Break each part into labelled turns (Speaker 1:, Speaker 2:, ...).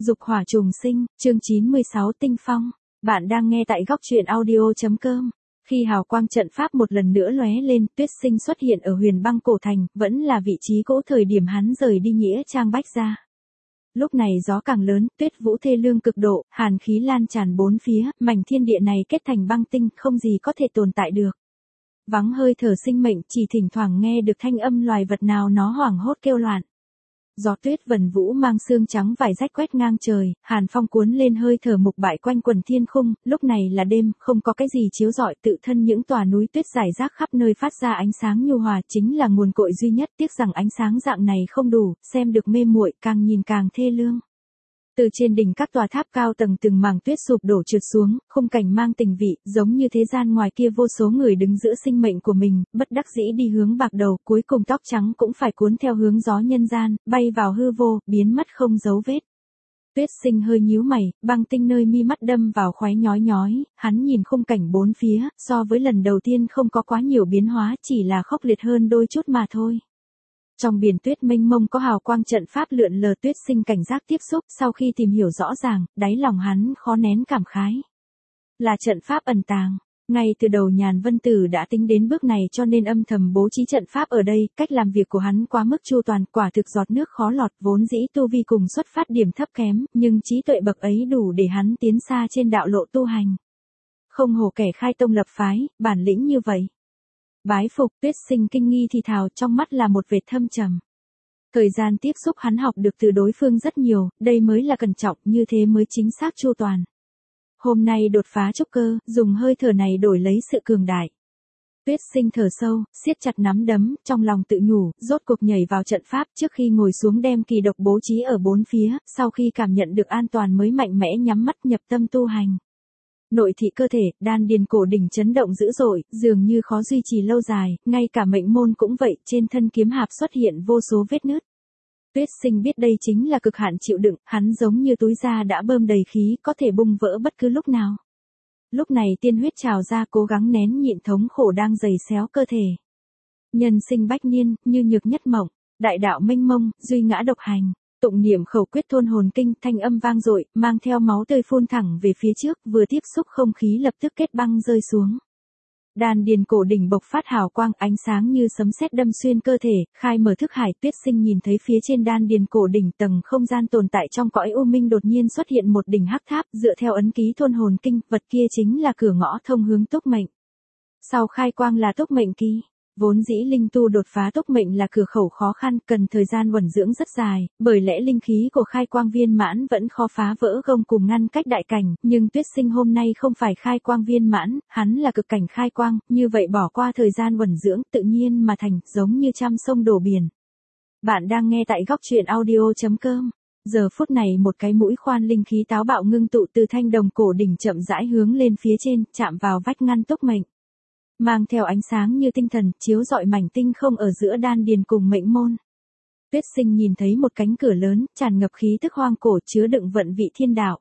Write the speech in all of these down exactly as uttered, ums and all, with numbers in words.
Speaker 1: Dục hỏa trùng sinh, chương chín mươi sáu Tinh Phong. Bạn đang nghe tại góc truyện audio.com. Khi hào quang trận pháp một lần nữa lóe lên, Tuyết Sinh xuất hiện ở Huyền Băng Cổ Thành, vẫn là vị trí cũ thời điểm hắn rời đi Nghĩa Trang Bách Gia. Lúc này gió càng lớn, tuyết vũ thê lương cực độ, hàn khí lan tràn bốn phía, mảnh thiên địa này kết thành băng tinh, không gì có thể tồn tại được. Vắng hơi thở sinh mệnh, chỉ thỉnh thoảng nghe được thanh âm loài vật nào nó hoảng hốt kêu loạn. Gió tuyết vần vũ mang sương trắng vải rách quét ngang trời, hàn phong cuốn lên hơi thở mục bại quanh quần thiên khung, lúc này là đêm, không có cái gì chiếu rọi, tự thân những tòa núi tuyết rải rác khắp nơi phát ra ánh sáng nhu hòa, chính là nguồn cội duy nhất, tiếc rằng ánh sáng dạng này không đủ, xem được mê muội, càng nhìn càng thê lương. Từ trên đỉnh các tòa tháp cao tầng từng mảng tuyết sụp đổ trượt xuống, khung cảnh mang tình vị, giống như thế gian ngoài kia vô số người đứng giữa sinh mệnh của mình, bất đắc dĩ đi hướng bạc đầu, cuối cùng tóc trắng cũng phải cuốn theo hướng gió nhân gian, bay vào hư vô, biến mất không dấu vết. Tuyết Sinh hơi nhíu mày, băng tinh nơi mi mắt đâm vào khoái nhói nhói, hắn nhìn khung cảnh bốn phía, so với lần đầu tiên không có quá nhiều biến hóa, chỉ là khốc liệt hơn đôi chút mà thôi. Trong biển tuyết mênh mông có hào quang trận pháp lượn lờ, Tuyết Sinh cảnh giác tiếp xúc, sau khi tìm hiểu rõ ràng, đáy lòng hắn khó nén cảm khái. Là trận pháp ẩn tàng. Ngay từ đầu Nhàn Vân Tử đã tính đến bước này cho nên âm thầm bố trí trận pháp ở đây, cách làm việc của hắn quá mức chu toàn, quả thực giọt nước khó lọt, vốn dĩ tu vi cùng xuất phát điểm thấp kém, nhưng trí tuệ bậc ấy đủ để hắn tiến xa trên đạo lộ tu hành. Không hổ kẻ khai tông lập phái, bản lĩnh như vậy. Bái phục, Tuyết Sinh kinh nghi thì thào, trong mắt là một vệt thâm trầm. Thời gian tiếp xúc hắn học được từ đối phương rất nhiều, đây mới là cẩn trọng, như thế mới chính xác chu toàn. Hôm nay đột phá trúc cơ, dùng hơi thở này đổi lấy sự cường đại. Tuyết Sinh thở sâu, siết chặt nắm đấm, trong lòng tự nhủ, rốt cuộc nhảy vào trận pháp, trước khi ngồi xuống đem kỳ độc bố trí ở bốn phía, sau khi cảm nhận được an toàn mới mạnh mẽ nhắm mắt nhập tâm tu hành. Nội thị cơ thể, đan điền cổ đỉnh chấn động dữ dội, dường như khó duy trì lâu dài, ngay cả mệnh môn cũng vậy, trên thân kiếm hạp xuất hiện vô số vết nứt. Tuyết Sinh biết đây chính là cực hạn chịu đựng, hắn giống như túi da đã bơm đầy khí, có thể bung vỡ bất cứ lúc nào. Lúc này tiên huyết trào ra, cố gắng nén nhịn thống khổ đang dày xéo cơ thể. Nhân sinh bách niên, như nhược nhất mộng, đại đạo mênh mông, duy ngã độc hành. Tụng niệm khẩu quyết thôn hồn kinh, thanh âm vang dội, mang theo máu tươi phun thẳng về phía trước, vừa tiếp xúc không khí lập tức kết băng rơi xuống. Đan điền cổ đỉnh bộc phát hào quang, ánh sáng như sấm sét đâm xuyên cơ thể, khai mở thức hải. Tuyết Sinh nhìn thấy phía trên đan điền cổ đỉnh tầng không gian tồn tại trong cõi u minh đột nhiên xuất hiện một đỉnh hắc tháp, dựa theo ấn ký thôn hồn kinh, vật kia chính là cửa ngõ thông hướng túc mệnh. Sau khai quang là túc mệnh ký. Vốn dĩ linh tu đột phá túc mệnh là cửa khẩu khó khăn, cần thời gian uẩn dưỡng rất dài, bởi lẽ linh khí của khai quang viên mãn vẫn khó phá vỡ gông cùng ngăn cách đại cảnh, nhưng Tuyết Sinh hôm nay không phải khai quang viên mãn, hắn là cực cảnh khai quang, như vậy bỏ qua thời gian uẩn dưỡng tự nhiên mà thành, giống như trăm sông đổ biển. Bạn đang nghe tại góc truyện audio.com. Giờ phút này một cái mũi khoan linh khí táo bạo ngưng tụ từ thanh đồng cổ đỉnh chậm rãi hướng lên phía trên, chạm vào vách ngăn túc mệnh. Mang theo ánh sáng như tinh thần, chiếu rọi mảnh tinh không ở giữa đan điền cùng mệnh môn. Tuyết Sinh nhìn thấy một cánh cửa lớn, tràn ngập khí tức hoang cổ, chứa đựng vận vị thiên đạo.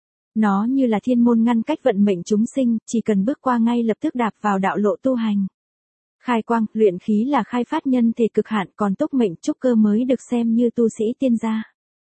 Speaker 1: Nó như là thiên môn ngăn cách vận mệnh chúng sinh, chỉ cần bước qua ngay lập tức đạp vào đạo lộ tu hành. Khai quang, luyện khí là khai phát nhân thể cực hạn, còn túc mệnh trúc cơ mới được xem như tu sĩ tiên gia.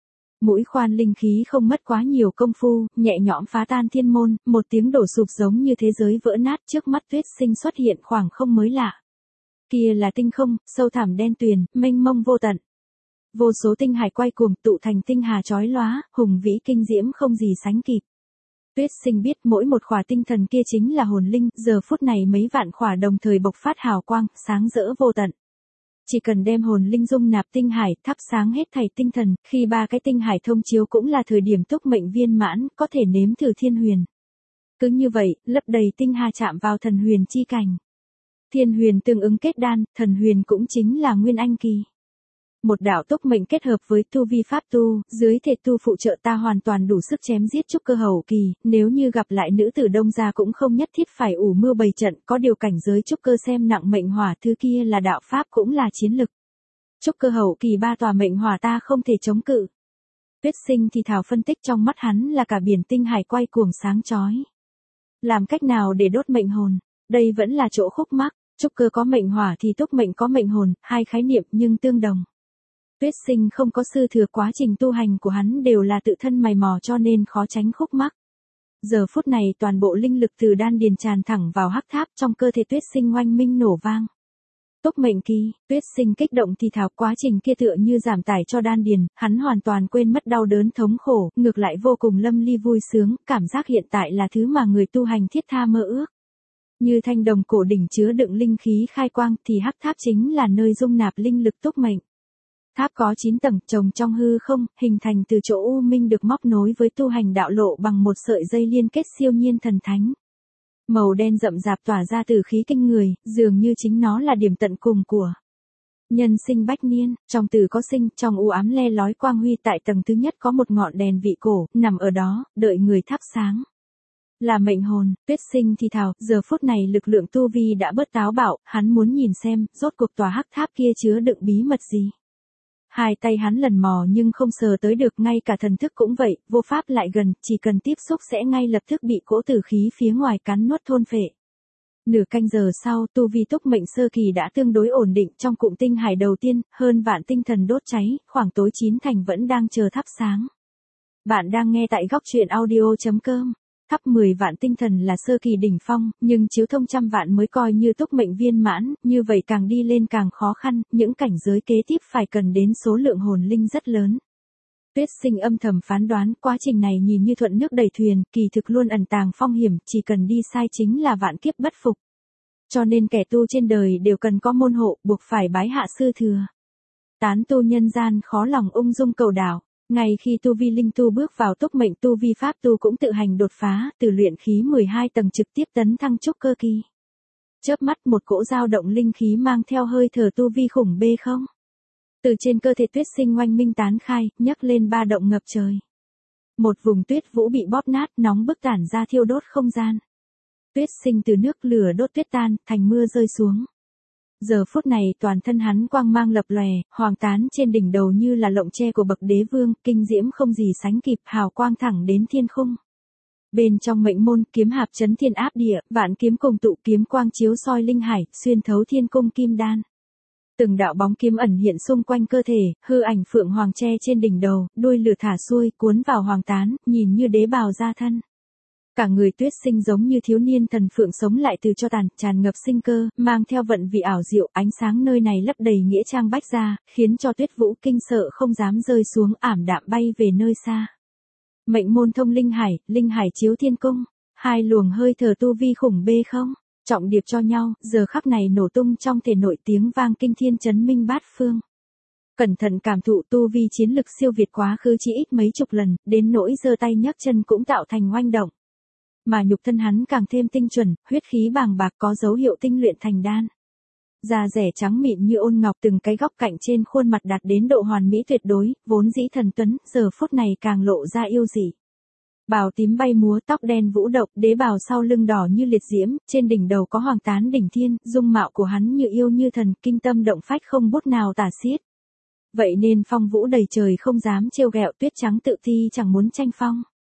Speaker 1: Mũi khoan linh khí không mất quá nhiều công phu, nhẹ nhõm phá tan thiên môn, một tiếng đổ sụp giống như thế giới vỡ nát, trước mắt Tuyết Sinh xuất hiện khoảng không mới lạ. Kia là tinh không, sâu thẳm đen tuyền, mênh mông vô tận. Vô số tinh hải quay cuồng tụ thành tinh hà chói lóa, hùng vĩ kinh diễm không gì sánh kịp. Tuyết Sinh biết mỗi một khỏa tinh thần kia chính là hồn linh, giờ phút này mấy vạn khỏa đồng thời bộc phát hào quang, sáng rỡ vô tận. Chỉ cần đem hồn linh dung nạp tinh hải, thắp sáng hết thảy tinh thần, khi ba cái tinh hải thông chiếu cũng là thời điểm túc mệnh viên mãn, có thể nếm thử thiên huyền. Cứ như vậy, lấp đầy tinh hà chạm vào thần huyền chi cảnh. Thiên huyền tương ứng kết đan, thần huyền cũng chính là nguyên anh kỳ. Một đạo túc mệnh kết hợp với tu vi pháp tu, dưới thể tu phụ trợ ta hoàn toàn đủ sức chém giết trúc cơ hậu kỳ, nếu như gặp lại nữ tử Đông gia cũng không nhất thiết phải ủ mưu bày trận, có điều cảnh giới trúc cơ xem nặng mệnh hỏa thứ kia là đạo pháp cũng là chiến lực. Trúc cơ hậu kỳ ba tòa mệnh hỏa ta không thể chống cự. Tuyết Sinh thì thảo phân tích, trong mắt hắn là cả biển tinh hải quay cuồng sáng chói. Làm cách nào để đốt mệnh hồn? Đây vẫn là chỗ khúc mắc, trúc cơ có mệnh hỏa thì túc mệnh có mệnh hồn, hai khái niệm nhưng tương đồng. Tuyết Sinh không có sư thừa, quá trình tu hành của hắn đều là tự thân mày mò cho nên khó tránh khúc mắc. Giờ phút này toàn bộ linh lực từ đan điền tràn thẳng vào hắc tháp, trong cơ thể Tuyết Sinh oanh minh nổ vang. Túc mệnh kỳ, Tuyết Sinh kích động thì thào, quá trình kia tựa như giảm tải cho đan điền, hắn hoàn toàn quên mất đau đớn thống khổ, ngược lại vô cùng lâm ly vui sướng, cảm giác hiện tại là thứ mà người tu hành thiết tha mơ ước. Như thanh đồng cổ đỉnh chứa đựng linh khí khai quang thì hắc tháp chính là nơi dung nạp linh lực túc mệnh. Tháp có chín tầng, trồng trong hư không, hình thành từ chỗ u minh được móc nối với tu hành đạo lộ bằng một sợi dây liên kết siêu nhiên thần thánh. Màu đen rậm rạp tỏa ra từ khí kinh người, dường như chính nó là điểm tận cùng của nhân sinh bách niên. Trong từ có sinh, trong u ám le lói quang huy, tại tầng thứ nhất có một ngọn đèn vị cổ, nằm ở đó, đợi người thắp sáng. Là mệnh hồn, Tuyết Sinh thì thào, giờ phút này lực lượng tu vi đã bớt táo bạo, hắn muốn nhìn xem, rốt cuộc tòa hắc tháp kia chứa đựng bí mật gì. Hai tay hắn lần mò nhưng không sờ tới được, ngay cả thần thức cũng vậy, vô pháp lại gần, chỉ cần tiếp xúc sẽ ngay lập tức bị cỗ tử khí phía ngoài cắn nuốt thôn phệ. Nửa canh giờ sau, tu vi túc mệnh sơ kỳ đã tương đối ổn định, trong cụm tinh hải đầu tiên, hơn vạn tinh thần đốt cháy, khoảng tối chín thành vẫn đang chờ thắp sáng. Bạn đang nghe tại góc truyện audio chấm com. Thắp mười vạn tinh thần là sơ kỳ đỉnh phong, nhưng chiếu thông trăm vạn mới coi như túc mệnh viên mãn, như vậy càng đi lên càng khó khăn, những cảnh giới kế tiếp phải cần đến số lượng hồn linh rất lớn. Tuyết Sinh âm thầm phán đoán, quá trình này nhìn như thuận nước đẩy thuyền, kỳ thực luôn ẩn tàng phong hiểm, chỉ cần đi sai chính là vạn kiếp bất phục. Cho nên kẻ tu trên đời đều cần có môn hộ, buộc phải bái hạ sư thừa. Tán tu nhân gian khó lòng ung dung cầu đạo. Ngay khi tu vi linh tu bước vào túc mệnh, tu vi pháp tu cũng tự hành đột phá, từ luyện khí mười hai tầng trực tiếp tấn thăng trúc cơ kỳ. Chớp mắt một cỗ dao động linh khí mang theo hơi thở tu vi khủng bê không. Từ trên cơ thể Tuyết Sinh oanh minh tán khai, nhấc lên ba động ngập trời. Một vùng tuyết vũ bị bóp nát, nóng bức tản ra thiêu đốt không gian. Tuyết Sinh từ nước lửa đốt tuyết tan, thành mưa rơi xuống. Giờ phút này toàn thân hắn quang mang lập lòe, hoàng tán trên đỉnh đầu như là lộng tre của bậc đế vương, kinh diễm không gì sánh kịp, hào quang thẳng đến thiên khung. Bên trong mệnh môn, kiếm hạp chấn thiên áp địa, vạn kiếm cùng tụ, kiếm quang chiếu soi linh hải, xuyên thấu thiên cung kim đan. Từng đạo bóng kiếm ẩn hiện xung quanh cơ thể, hư ảnh phượng hoàng tre trên đỉnh đầu, đuôi lửa thả xuôi, cuốn vào hoàng tán, nhìn như đế bào ra thân. Cả người Tuyết Sinh giống như thiếu niên thần phượng sống lại từ cho tàn, tràn ngập sinh cơ, mang theo vận vị ảo diệu, ánh sáng nơi này lấp đầy nghĩa trang bách gia, khiến cho Tuyết Vũ kinh sợ không dám rơi xuống, ảm đạm bay về nơi xa. Mệnh môn thông linh hải, linh hải chiếu thiên cung, hai luồng hơi thở tu vi khủng bê không, trọng điệp cho nhau, giờ khắc này nổ tung trong thể nội, tiếng vang kinh thiên chấn minh bát phương. Cẩn thận cảm thụ, tu vi chiến lực siêu việt quá khứ chỉ ít mấy chục lần, đến nỗi giơ tay nhấc chân cũng tạo thành oanh động. Mà nhục thân hắn càng thêm tinh chuẩn, huyết khí bàng bạc, có dấu hiệu tinh luyện thành đan. Da rẻ trắng mịn như ôn ngọc, từng cái góc cạnh trên khuôn mặt đạt đến độ hoàn mỹ tuyệt đối, vốn dĩ thần tuấn, giờ phút này càng lộ ra yêu dị. Bào tím bay múa, tóc đen vũ động, đế bào sau lưng đỏ như liệt diễm, trên đỉnh đầu có hoàng tán đỉnh thiên, dung mạo của hắn như yêu như thần, kinh tâm động phách không bút nào tả xiết. Vậy nên phong vũ đầy trời không dám trêu ghẹo, tuyết trắng tự thi chẳng muốn tranh phong.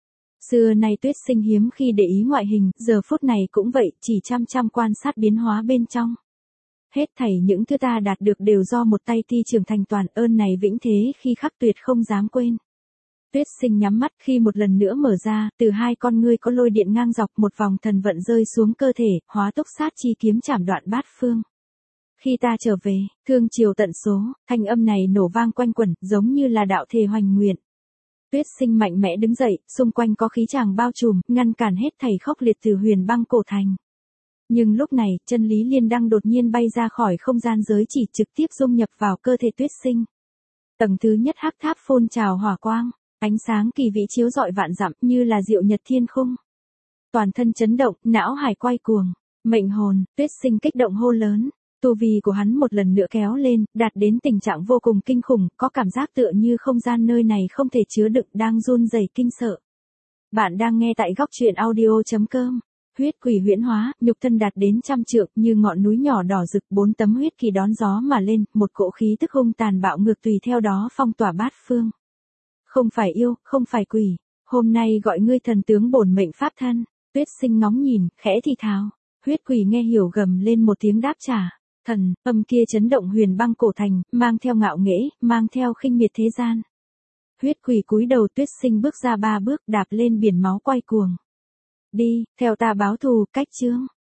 Speaker 1: Xưa nay Tuyết Sinh hiếm khi để ý ngoại hình, giờ phút này cũng vậy, chỉ chăm chăm quan sát biến hóa bên trong. Hết thảy những thứ ta đạt được đều do một tay ti trưởng thành, toàn ơn này vĩnh thế khi khắc tuyệt không dám quên. Tuyết Sinh nhắm mắt, khi một lần nữa mở ra, từ hai con ngươi có lôi điện ngang dọc, một vòng thần vận rơi xuống cơ thể, hóa túc sát chi kiếm chảm đoạn bát phương. Khi ta trở về, thương chiều tận số, thanh âm này nổ vang quanh quẩn, giống như là đạo thề hoành nguyện. Tuyết Sinh mạnh mẽ đứng dậy, xung quanh có khí tràng bao trùm, ngăn cản hết thảy khốc liệt từ huyền băng cổ thành. Nhưng lúc này, chân lý liên đăng đột nhiên bay ra khỏi không gian giới chỉ, trực tiếp dung nhập vào cơ thể Tuyết Sinh. Tầng thứ nhất hắc tháp phun trào hỏa quang, ánh sáng kỳ vĩ chiếu rọi vạn dặm, như là diệu nhật thiên khung. Toàn thân chấn động, não hải quay cuồng, mệnh hồn, Tuyết Sinh kích động hô lớn. Tu vi của hắn một lần nữa kéo lên, đạt đến tình trạng vô cùng kinh khủng, có cảm giác tựa như không gian nơi này không thể chứa đựng, đang run rẩy kinh sợ. Bạn đang nghe tại góc truyện audio chấm com. Huyết quỷ huyễn hóa, nhục thân đạt đến trăm trượng, như ngọn núi nhỏ đỏ rực, bốn tấm huyết kỳ đón gió mà lên, một cỗ khí tức hung tàn bạo ngược tùy theo đó phong tỏa bát phương. Không phải yêu, không phải quỷ, hôm nay gọi ngươi thần tướng bổn mệnh pháp thân. Tuyết Sinh ngóng nhìn, khẽ thì thào. Huyết quỷ nghe hiểu gầm lên một tiếng đáp trả. Thần, âm kia chấn động huyền băng cổ thành, mang theo ngạo nghễ, mang theo khinh miệt thế gian. Huyết quỷ cúi đầu, Tuyết Sinh bước ra ba bước, đạp lên biển máu quay cuồng. Đi, theo ta báo thù, cách chương.